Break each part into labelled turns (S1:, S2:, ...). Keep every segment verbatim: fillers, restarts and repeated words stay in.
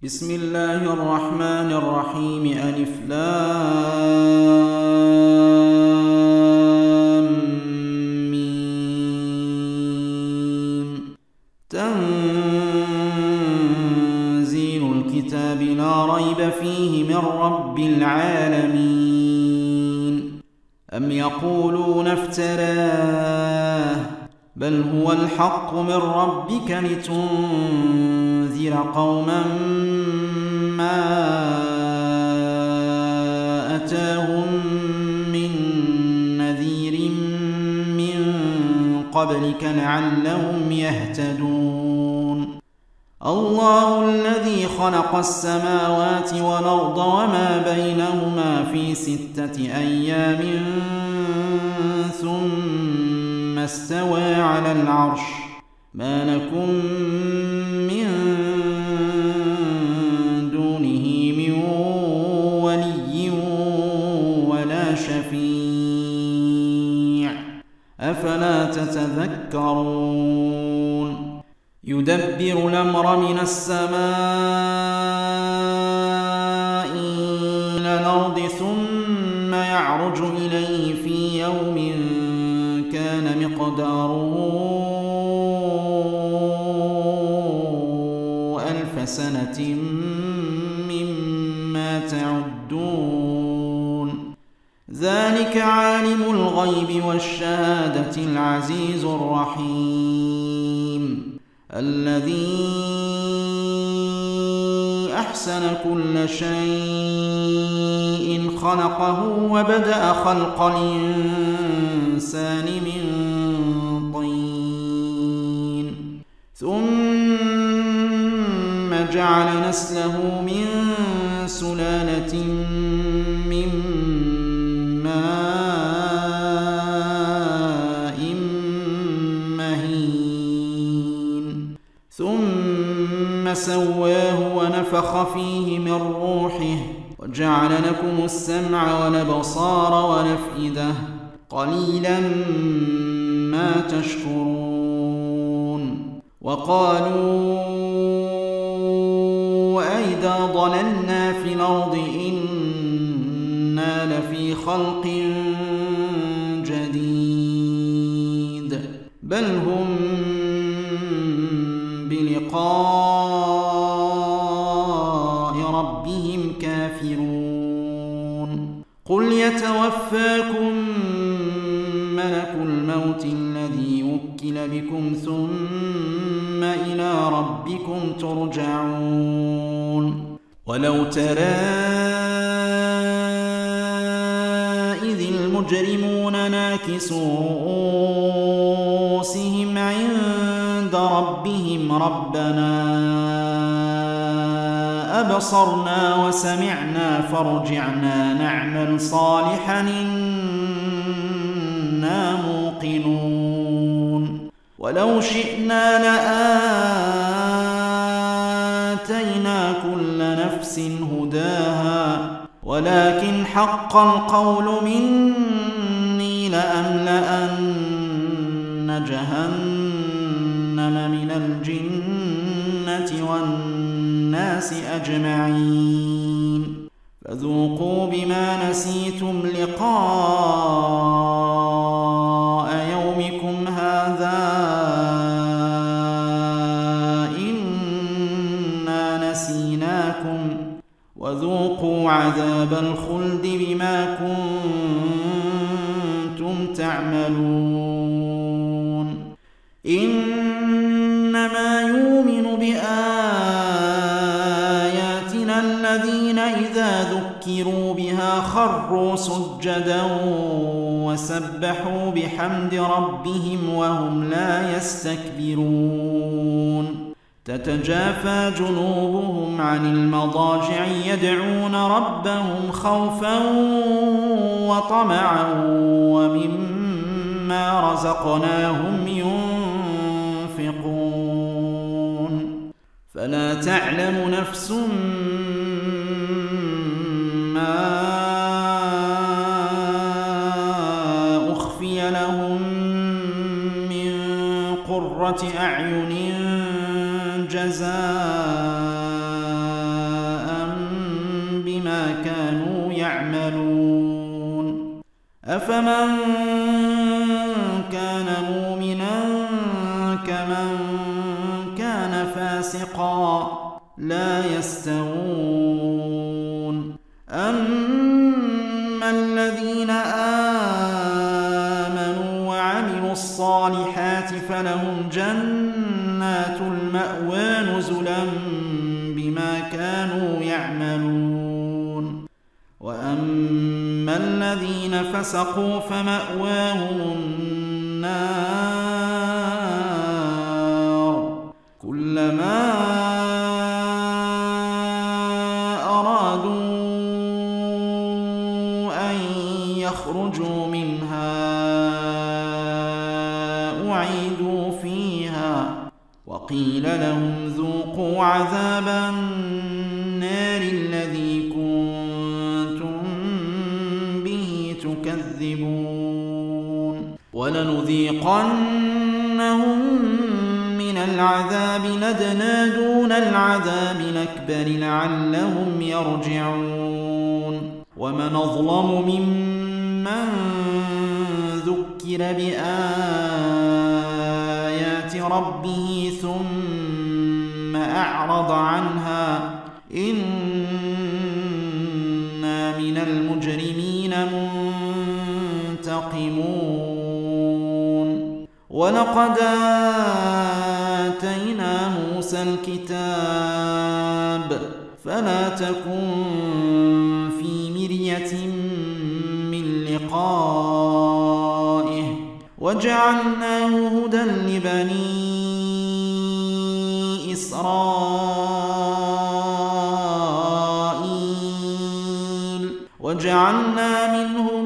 S1: بسم الله الرحمن الرحيم. ألف لام ميم. تنزيل الكتاب لا ريب فيه من رب العالمين. أم يقولون افتراه بل هو الحق من ربك لتنذر قوما ما أتاهم من نذير من قبلك لعلهم يهتدون. الله الذي خلق السماوات والأرض وما بينهما في ستة أيام ثم استوى على العرش ما لكم من دونه من ولي ولا شفيع أفلا تتذكرون. يدبر الأمر من السماء إلى الأرض ثم يعرج إليه في يوم كان مقداره ألف سنة مما تعدون. ذلك عالم الغيب والشهادة العزيز الرحيم الذي أحسن كل شيء خلقه وبدأ خلق الإنسان من طين ثم جعل نسله من سلالة من ماء مهين ثم سواه ونفخ فيه من روحه وجعل لكم السمع والأبصار والأفئدة قليلا ما تشكرون. وقالوا أئذا ضللنا في الأرض إنا لفي خلق جديد بل هم بلقاء ربهم كافرون. قل يتوفاكم ملك الموت الذي وكل بكم ثم إلى ربكم ترجعون. ولو ترى إذ المجرمون ناكسوا رؤوسهم عند ربهم ربنا أبصرنا وسمعنا فارجعنا نعمل صالحا إنا موقنون. ولو شئنا لآتينا كل نفس هداها ولكن حق القول مني لأملأن جهنم من الجنة والناس أجمعين فذوقوا بما نسيتم لقاء يومكم هذا إنا نسيناكم وذوقوا عذاب الخلد بما كنتم تعملون. إنما يؤمن بآياتنا الذين إذا ذكروا بها خروا سجدا وسبحوا بحمد ربهم وهم لا يستكبرون. تتجافى جنوبهم عن المضاجع يدعون ربهم خوفا وطمعا ومما رزقناهم ينفقون. فلا تعلم نفس ما أخفي لهم من قرة أعين جزاء أفمن كان مؤمنا كمن كان فاسقا لا يستوون. أما الذين آمنوا وعملوا الصالحات فلهم جنات المأوى نزلا بما كانوا يعملون. وأما الذين فسقوا فمأواهم النار كلما أرادوا أن يخرجوا منها أعيدوا فيها وقيل لهم ذوقوا عذاب النار الذي كنتم به تكذبون. ولنذيقنهم من العذاب الأدنى دون العذاب الأكبر لعلهم يرجعون. ومن أظلم ممن ذكر بآيات ربه ثم أعرض عنها إنا من المجرمين منتقمون. ولقد آتينا موسى الكتاب فلا تكن في مرية من لقائه وجعلناه هدى لبني إسرائيل وجعلنا منهم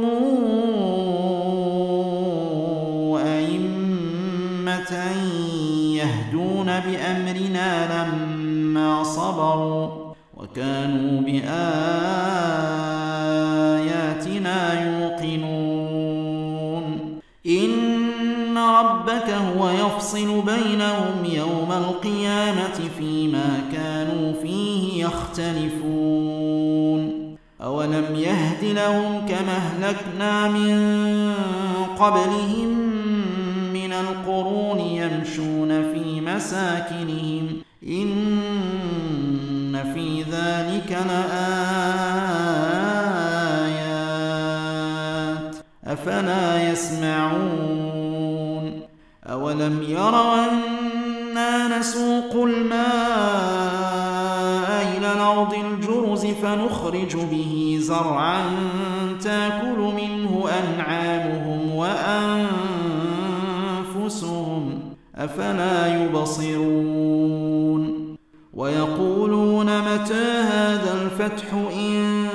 S1: أئمة يهدون بأمرنا لما صبروا وكانوا بآياتنا يوقنون. إن ربك هو يفصل بينهم يوم القيامة فيما كانوا فيه يختلفون. أولم يهد لهم كما أهلكنا من قبلهم من القرون يمشون في مساكنهم إن في ذلك لآيات أفلا يسمعون. أولم يروا أنا نسوق الماء إلى الأرض الجرز فنخرج به زرعا تأكل منه أنعامهم وأنفسهم أفلا يبصرون. ويقولون متى هذا الفتح إن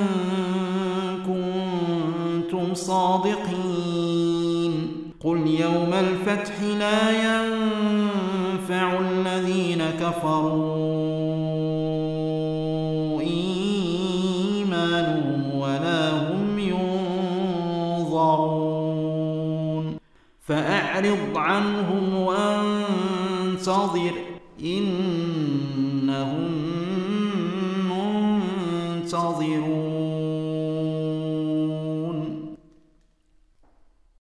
S1: كنتم صادقين قل يوم الفتح لا ينفع الذين كفروا إيمانهم ولا هم ينظرون. فأعرض عنهم وانتظر إنهم منتظرون.